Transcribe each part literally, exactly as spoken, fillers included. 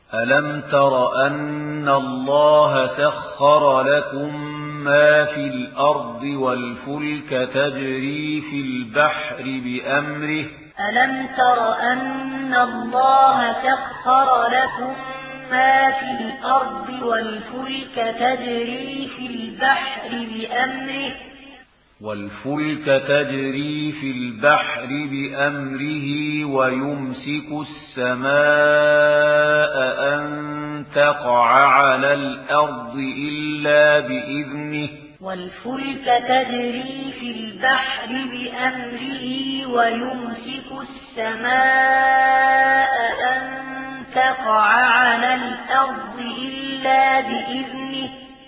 ألم تر أن الله سخر لكم ما في الأرض والفلك تجري في البحر بأمره ألم تر أن الله سخر لكم ما في الأرض والفلك تجري في البحر بأمره والفلك تجري في البحر بأمره ويمسك السماء أن تقع على الأرض إلا بإذنه والفلك تجري في البحر بأمره ويمسك السماء أن تقع على الأرض إلا بإذنه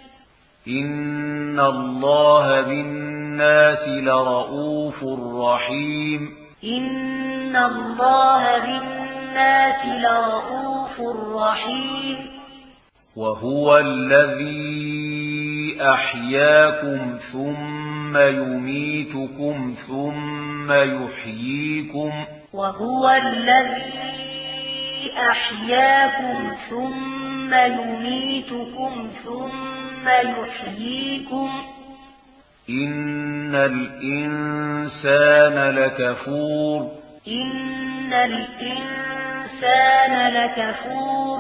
إن الله بالناس لرؤوف رحيم إن الله بالناس لرؤوف رحيم وهو الذي أحياكم ثم يميتكم ثم يحييكم وهو الذي أحياكم ثم يميتكم ثم يحييكم إن الإنسان لكفور إن الإنسان لكفور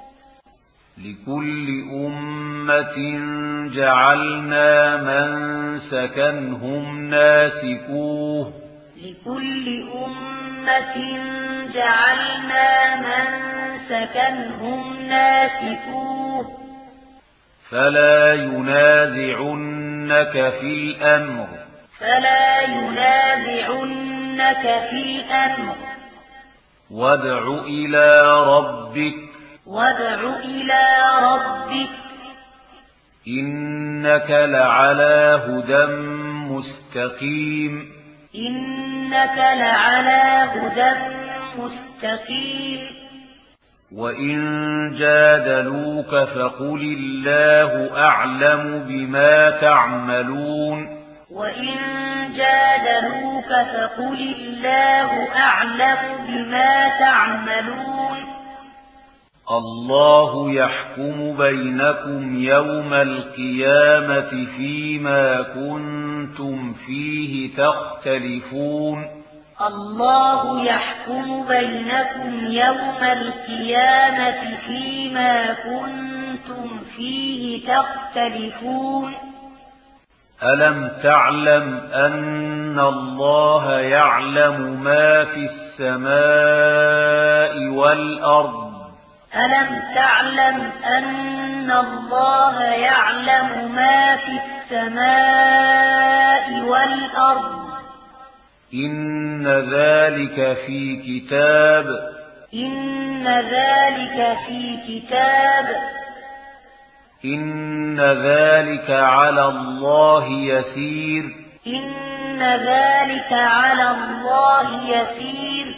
لكل أمة جعلنا من سكنهم ناسكوه لكل أمة جعلنا من سكنهم ناسكوه فلا ينازعنك في الأمر فلا ينازعنك في الأمر وادع إلى ربك وادع إلى ربك إنك لعلى هدى مستقيم إنك لعلى هدى مستقيم وإن جادلوك فقل الله أعلم بما تعملون وإن جادلوك فقل الله أعلم بما تعملون الله يحكم بينكم يوم القيامة فيما كنتم فيه تختلفون الله يحكم بينكم يوم القيامة فيما كنتم فيه تختلفون ألم تعلم أن الله يعلم ما في السماء والأرض ألم تعلم أن الله يعلم ما في السماء والأرض إن ذلك في كتاب إن ذلك في كتاب إن ذلك على الله يسير إن ذلك على الله يسير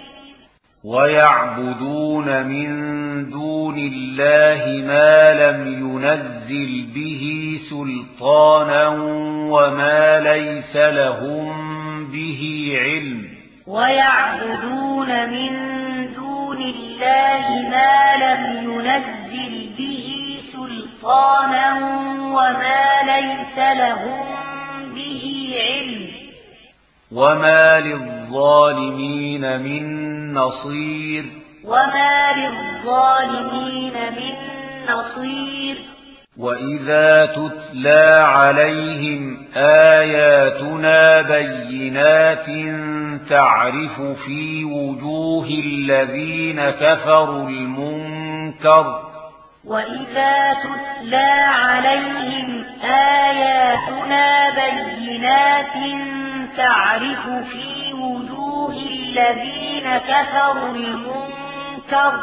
ويعبدون من دون الله ما لم ينزل به سلطانا وما ليس لهم به علم ويعبدون من دون الله ما لم ينزل به سلطانا وما ليس لهم به علم وما للظالمين من نصير وما للظالمين من نصير وإذا تتلى عليهم آياتنا بينات تعرف في وجوه الذين كفروا المنكر وإذا تتلى عليهم آياتنا بينات تعرف في وجوه الذين كفروا المنكر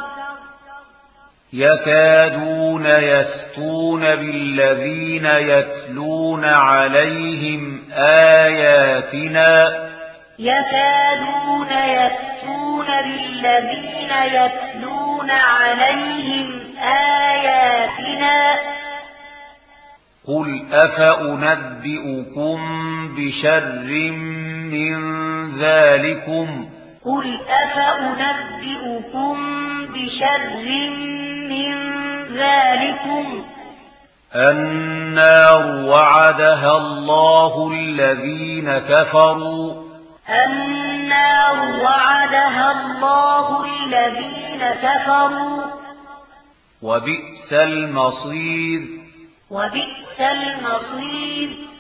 يكادون يسطون بالذين يتلون عليهم آياتنا يكادون يسطون بالذين يتلون عليهم آياتنا قل أفأنبئكم بشر من ذلكم قل أفأنبئكم بشر من لكم النار وعدها الله الذين كفروا النار وعدها الله الذين كفروا وبئس المصير وبئس المصير